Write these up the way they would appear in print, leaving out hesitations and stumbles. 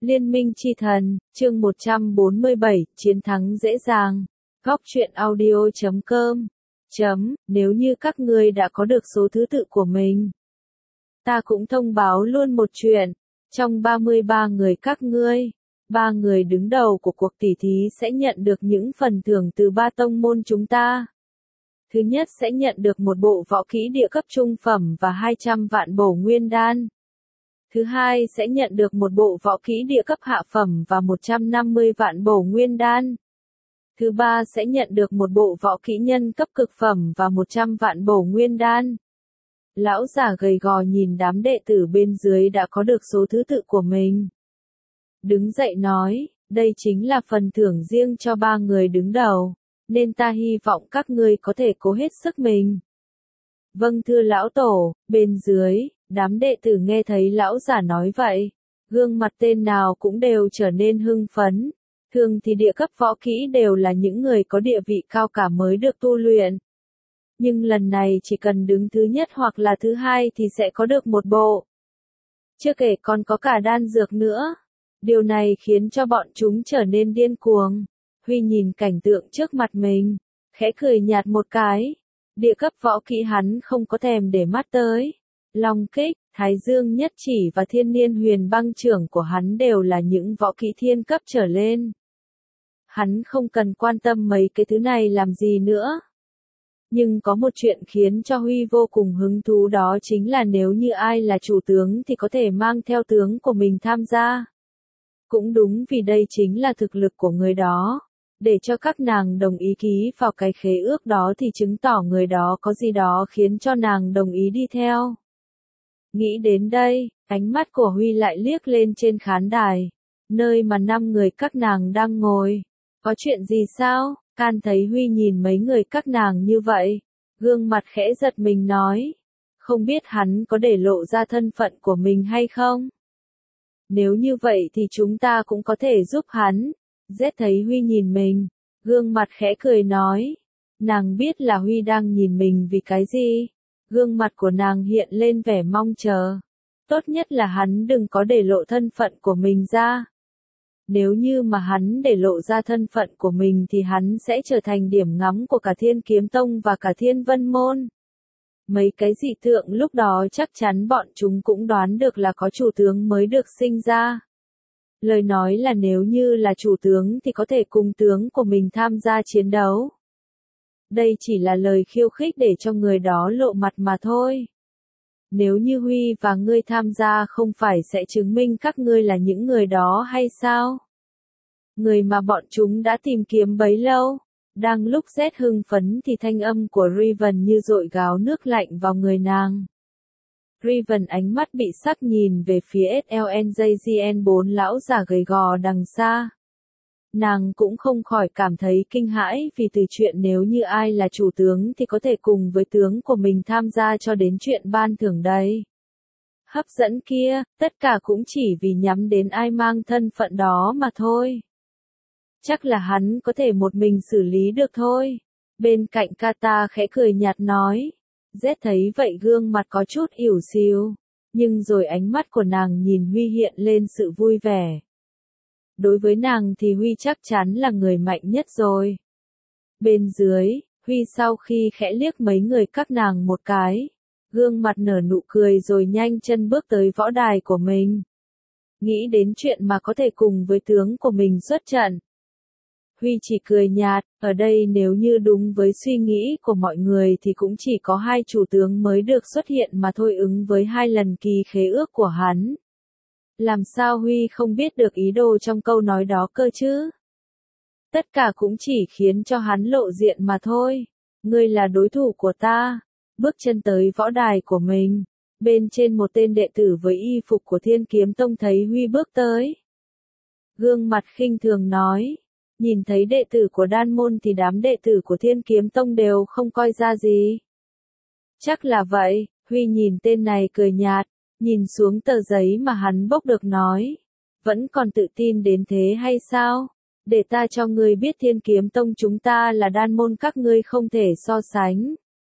Liên minh chi thần, chương 147, chiến thắng dễ dàng. Góc truyện audio.com. Nếu như các ngươi đã có được số thứ tự của mình, ta cũng thông báo luôn một chuyện. Trong 33 người các ngươi, 3 người đứng đầu của cuộc tỉ thí sẽ nhận được những phần thưởng từ 3 tông môn chúng ta. Thứ nhất sẽ nhận được một bộ võ kỹ địa cấp trung phẩm và 200 vạn bổ nguyên đan. Thứ hai sẽ nhận được một bộ võ kỹ địa cấp hạ phẩm và 150 vạn bổ nguyên đan. Thứ ba sẽ nhận được một bộ võ kỹ nhân cấp cực phẩm và 100 vạn bổ nguyên đan. Lão già gầy gò nhìn đám đệ tử bên dưới đã có được số thứ tự của mình. Đứng dậy nói, đây chính là phần thưởng riêng cho 3 người đứng đầu, nên ta hy vọng các ngươi có thể cố hết sức mình. Vâng thưa lão tổ, bên dưới, đám đệ tử nghe thấy lão giả nói vậy, gương mặt tên nào cũng đều trở nên hưng phấn. Thường thì địa cấp võ kỹ đều là những người có địa vị cao cả mới được tu luyện. Nhưng lần này chỉ cần đứng thứ nhất hoặc là thứ hai thì sẽ có được một bộ. Chưa kể còn có cả đan dược nữa. Điều này khiến cho bọn chúng trở nên điên cuồng. Huy nhìn cảnh tượng trước mặt mình, khẽ cười nhạt một cái. Địa cấp võ kỹ hắn không có thèm để mắt tới. Long kích, Thái Dương nhất chỉ và thiên niên huyền băng trưởng của hắn đều là những võ kỹ thiên cấp trở lên. Hắn không cần quan tâm mấy cái thứ này làm gì nữa. Nhưng có một chuyện khiến cho Huy vô cùng hứng thú, đó chính là nếu như ai là chủ tướng thì có thể mang theo tướng của mình tham gia. Cũng đúng vì đây chính là thực lực của người đó. Để cho các nàng đồng ý ký vào cái khế ước đó thì chứng tỏ người đó có gì đó khiến cho nàng đồng ý đi theo. Nghĩ đến đây, ánh mắt của Huy lại liếc lên trên khán đài, nơi mà 5 người các nàng đang ngồi. Có chuyện gì sao? Can thấy Huy nhìn mấy người các nàng như vậy, gương mặt khẽ giật mình nói, không biết hắn có để lộ ra thân phận của mình hay không? Nếu như vậy thì chúng ta cũng có thể giúp hắn. Z thấy Huy nhìn mình, gương mặt khẽ cười nói, nàng biết là Huy đang nhìn mình vì cái gì? Gương mặt của nàng hiện lên vẻ mong chờ. Tốt nhất là hắn đừng có để lộ thân phận của mình ra. Nếu như mà hắn để lộ ra thân phận của mình thì hắn sẽ trở thành điểm ngắm của cả Thiên Kiếm Tông và cả Thiên Vân Môn. Mấy cái dị tượng lúc đó chắc chắn bọn chúng cũng đoán được là có chủ tướng mới được sinh ra. Lời nói là nếu như là chủ tướng thì có thể cùng tướng của mình tham gia chiến đấu. Đây chỉ là lời khiêu khích để cho người đó lộ mặt mà thôi. Nếu như Huy và ngươi tham gia không phải sẽ chứng minh các ngươi là những người đó hay sao? Người mà bọn chúng đã tìm kiếm bấy lâu. Đang lúc Z hưng phấn thì thanh âm của Riven như dội gáo nước lạnh vào người nàng. Riven ánh mắt bị sắc nhìn về phía SLNJGN4 lão già gầy gò đằng xa. Nàng cũng không khỏi cảm thấy kinh hãi vì từ chuyện nếu như ai là chủ tướng thì có thể cùng với tướng của mình tham gia cho đến chuyện ban thưởng đây. Hấp dẫn kia, tất cả cũng chỉ vì nhắm đến ai mang thân phận đó mà thôi. Chắc là hắn có thể một mình xử lý được thôi. Bên cạnh Kata khẽ cười nhạt nói. Z thấy vậy gương mặt có chút ỉu xìu. Nhưng rồi ánh mắt của nàng nhìn Huy hiện lên sự vui vẻ. Đối với nàng thì Huy chắc chắn là người mạnh nhất rồi. Bên dưới, Huy sau khi khẽ liếc mấy người các nàng một cái, gương mặt nở nụ cười rồi nhanh chân bước tới võ đài của mình. Nghĩ đến chuyện mà có thể cùng với tướng của mình xuất trận. Huy chỉ cười nhạt, ở đây nếu như đúng với suy nghĩ của mọi người thì cũng chỉ có 2 chủ tướng mới được xuất hiện mà thôi, ứng với 2 lần kỳ khế ước của hắn. Làm sao Huy không biết được ý đồ trong câu nói đó cơ chứ? Tất cả cũng chỉ khiến cho hắn lộ diện mà thôi. Ngươi là đối thủ của ta. Bước chân tới võ đài của mình. Bên trên một tên đệ tử với y phục của Thiên Kiếm Tông thấy Huy bước tới. Gương mặt khinh thường nói. Nhìn thấy đệ tử của đan môn thì đám đệ tử của Thiên Kiếm Tông đều không coi ra gì. Chắc là vậy, Huy nhìn tên này cười nhạt. Nhìn xuống tờ giấy mà hắn bốc được nói. Vẫn còn tự tin đến thế hay sao? Để ta cho ngươi biết Thiên Kiếm Tông chúng ta là đan môn các ngươi không thể so sánh.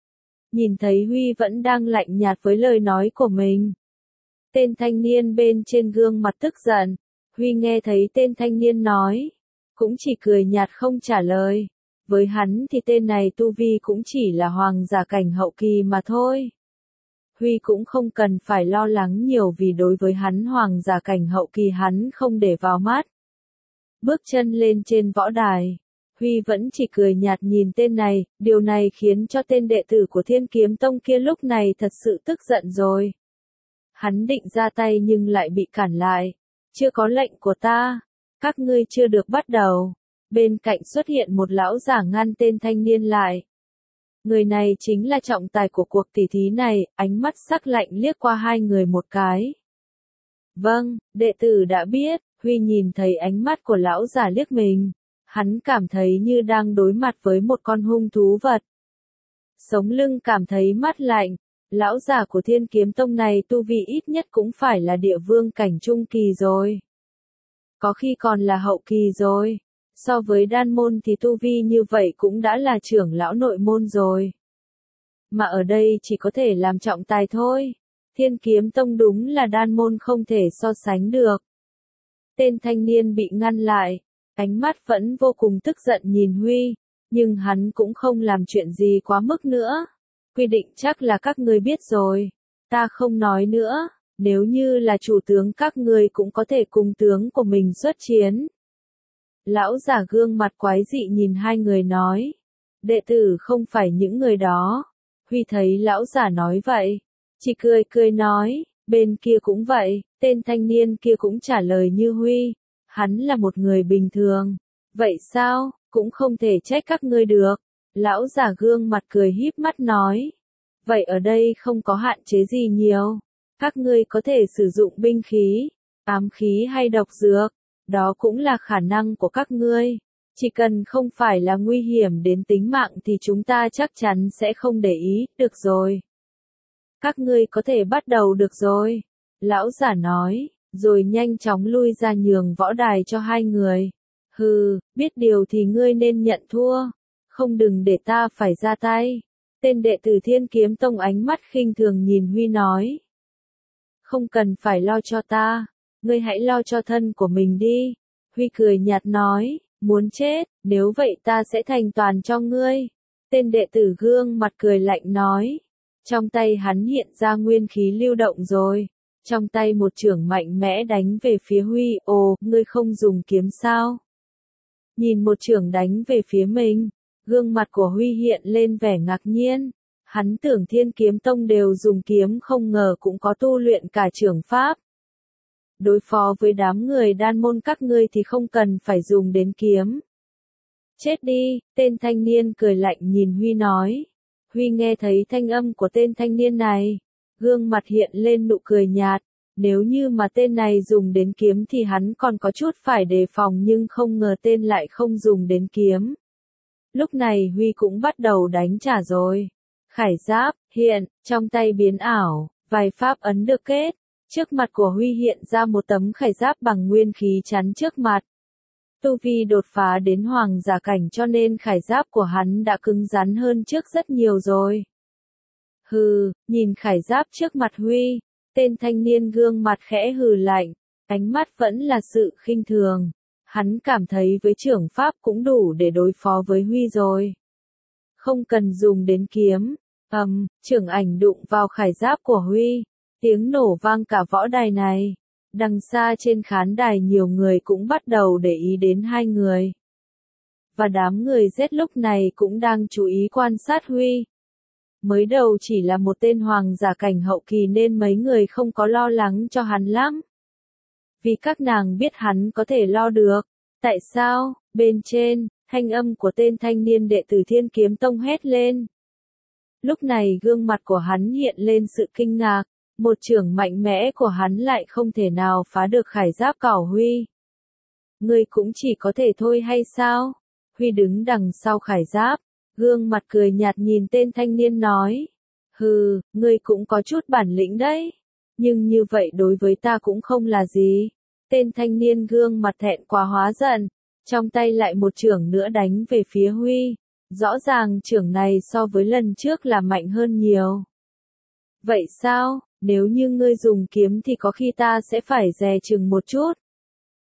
Nhìn thấy Huy vẫn đang lạnh nhạt với lời nói của mình. Tên thanh niên bên trên gương mặt tức giận. Huy nghe thấy tên thanh niên nói, cũng chỉ cười nhạt không trả lời. Với hắn thì tên này tu vi cũng chỉ là hoàng giả cảnh hậu kỳ mà thôi. Huy cũng không cần phải lo lắng nhiều vì đối với hắn hoàng giả cảnh hậu kỳ hắn không để vào mắt. Bước chân lên trên võ đài, Huy vẫn chỉ cười nhạt nhìn tên này, điều này khiến cho tên đệ tử của Thiên Kiếm Tông kia lúc này thật sự tức giận rồi. Hắn định ra tay nhưng lại bị cản lại. Chưa có lệnh của ta, các ngươi chưa được bắt đầu. Bên cạnh xuất hiện một lão giả ngăn tên thanh niên lại. Người này chính là trọng tài của cuộc tỉ thí này, ánh mắt sắc lạnh liếc qua hai người một cái. Vâng, đệ tử đã biết. Huy nhìn thấy ánh mắt của lão giả liếc mình. Hắn cảm thấy như đang đối mặt với một con hung thú vật. Sống lưng cảm thấy mát lạnh. Lão giả của Thiên Kiếm Tông này tu vi ít nhất cũng phải là địa vương cảnh trung kỳ rồi. Có khi còn là hậu kỳ rồi. So với đan môn thì tu vi như vậy cũng đã là trưởng lão nội môn rồi. Mà ở đây chỉ có thể làm trọng tài thôi. Thiên Kiếm Tông đúng là đan môn không thể so sánh được. Tên thanh niên bị ngăn lại, ánh mắt vẫn vô cùng tức giận nhìn Huy, nhưng hắn cũng không làm chuyện gì quá mức nữa. Quy định chắc là các ngươi biết rồi, ta không nói nữa, nếu như là chủ tướng các ngươi cũng có thể cùng tướng của mình xuất chiến. Lão giả gương mặt quái dị nhìn hai người nói, đệ tử không phải những người đó. Huy thấy lão giả nói vậy, chỉ cười cười nói, bên kia cũng vậy, tên thanh niên kia cũng trả lời như Huy, hắn là một người bình thường. Vậy sao, cũng không thể trách các ngươi được. Lão giả gương mặt cười híp mắt nói. Vậy ở đây không có hạn chế gì nhiều. Các ngươi có thể sử dụng binh khí, ám khí hay độc dược. Đó cũng là khả năng của các ngươi. Chỉ cần không phải là nguy hiểm đến tính mạng thì chúng ta chắc chắn sẽ không để ý, được rồi. Các ngươi có thể bắt đầu được rồi. Lão giả nói, rồi nhanh chóng lui ra nhường võ đài cho hai người. Hừ, biết điều thì ngươi nên nhận thua. Không đừng để ta phải ra tay. Tên đệ tử Thiên Kiếm Tông ánh mắt khinh thường nhìn Huy nói. Không cần phải lo cho ta. Ngươi hãy lo cho thân của mình đi. Huy cười nhạt nói, muốn chết, nếu vậy ta sẽ thành toàn cho ngươi. Tên đệ tử gương mặt cười lạnh nói. Trong tay hắn hiện ra nguyên khí lưu động rồi. Trong tay một chưởng mạnh mẽ đánh về phía Huy, ồ, ngươi không dùng kiếm sao? Nhìn một chưởng đánh về phía mình, gương mặt của Huy hiện lên vẻ ngạc nhiên. Hắn tưởng Thiên Kiếm Tông đều dùng kiếm không ngờ cũng có tu luyện cả chưởng pháp. Đối phó với đám người đan môn các ngươi thì không cần phải dùng đến kiếm. Chết đi, tên thanh niên cười lạnh nhìn Huy nói. Huy nghe thấy thanh âm của tên thanh niên này. Gương mặt hiện lên nụ cười nhạt. Nếu như mà tên này dùng đến kiếm thì hắn còn có chút phải đề phòng nhưng không ngờ tên lại không dùng đến kiếm. Lúc này Huy cũng bắt đầu đánh trả rồi. Khải giáp, hiện, trong tay biến ảo, vài pháp ấn được kết. Trước mặt của Huy hiện ra một tấm khải giáp bằng nguyên khí chắn trước mặt. Tu vi đột phá đến hoàng giả cảnh cho nên khải giáp của hắn đã cứng rắn hơn trước rất nhiều rồi. Hừ, nhìn khải giáp trước mặt Huy, tên thanh niên gương mặt khẽ hừ lạnh, ánh mắt vẫn là sự khinh thường. Hắn cảm thấy với chưởng pháp cũng đủ để đối phó với Huy rồi. Không cần dùng đến kiếm, chưởng ảnh đụng vào khải giáp của Huy, tiếng nổ vang cả võ đài này. Đằng xa trên khán đài nhiều người cũng bắt đầu để ý đến hai người. Và đám người rét lúc này cũng đang chú ý quan sát Huy. Mới đầu chỉ là một tên hoàng giả cảnh hậu kỳ nên mấy người không có lo lắng cho hắn lắm. Vì các nàng biết hắn có thể lo được. Tại sao? Bên trên, thanh âm của tên thanh niên đệ tử Thiên Kiếm Tông hét lên. Lúc này gương mặt của hắn hiện lên sự kinh ngạc. Một chưởng mạnh mẽ của hắn lại không thể nào phá được khải giáp của Huy. Ngươi cũng chỉ có thể thôi hay sao? Huy đứng đằng sau khải giáp, gương mặt cười nhạt nhìn tên thanh niên nói. Hừ, ngươi cũng có chút bản lĩnh đấy. Nhưng như vậy đối với ta cũng không là gì. Tên thanh niên gương mặt thẹn quá hóa giận, trong tay lại một chưởng nữa đánh về phía Huy. Rõ ràng chưởng này so với lần trước là mạnh hơn nhiều. Vậy sao? Nếu như ngươi dùng kiếm thì có khi ta sẽ phải dè chừng một chút.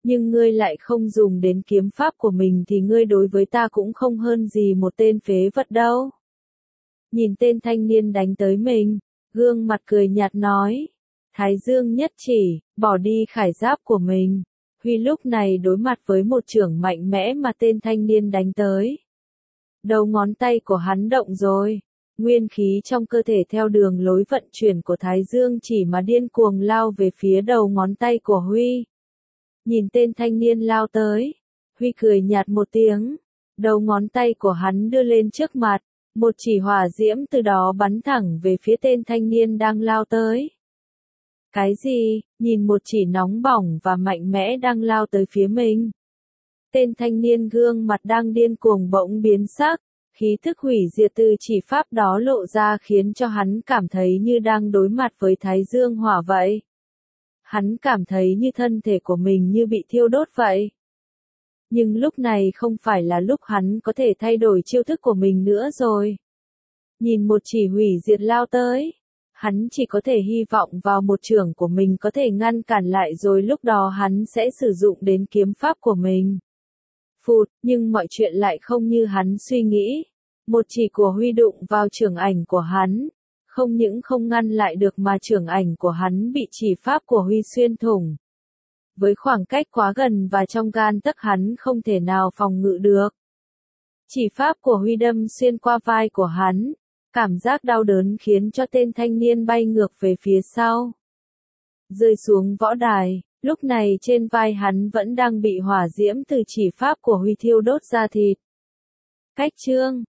Nhưng ngươi lại không dùng đến kiếm pháp của mình thì ngươi đối với ta cũng không hơn gì một tên phế vật đâu. Nhìn tên thanh niên đánh tới mình, gương mặt cười nhạt nói. Thái dương nhất chỉ, bỏ đi khải giáp của mình. Huy lúc này đối mặt với một chưởng mạnh mẽ mà tên thanh niên đánh tới. Đầu ngón tay của hắn động rồi. Nguyên khí trong cơ thể theo đường lối vận chuyển của Thái Dương chỉ mà điên cuồng lao về phía đầu ngón tay của Huy. Nhìn tên thanh niên lao tới, Huy cười nhạt một tiếng. Đầu ngón tay của hắn đưa lên trước mặt, một chỉ hỏa diễm từ đó bắn thẳng về phía tên thanh niên đang lao tới. Cái gì? Nhìn một chỉ nóng bỏng và mạnh mẽ đang lao tới phía mình. Tên thanh niên gương mặt đang điên cuồng bỗng biến sắc, khí thức hủy diệt từ chỉ pháp đó lộ ra khiến cho hắn cảm thấy như đang đối mặt với Thái Dương hỏa vậy. Hắn cảm thấy như thân thể của mình như bị thiêu đốt vậy. Nhưng lúc này không phải là lúc hắn có thể thay đổi chiêu thức của mình nữa rồi. Nhìn một chỉ hủy diệt lao tới, hắn chỉ có thể hy vọng vào một chưởng của mình có thể ngăn cản lại rồi lúc đó hắn sẽ sử dụng đến kiếm pháp của mình. Phụt, nhưng mọi chuyện lại không như hắn suy nghĩ. Một chỉ của Huy đụng vào chưởng ảnh của hắn, không những không ngăn lại được mà chưởng ảnh của hắn bị chỉ pháp của Huy xuyên thủng. Với khoảng cách quá gần và trong gan tấc hắn không thể nào phòng ngự được. Chỉ pháp của Huy đâm xuyên qua vai của hắn, cảm giác đau đớn khiến cho tên thanh niên bay ngược về phía sau. Rơi xuống võ đài, lúc này trên vai hắn vẫn đang bị hỏa diễm từ chỉ pháp của Huy thiêu đốt ra thịt. Cách chương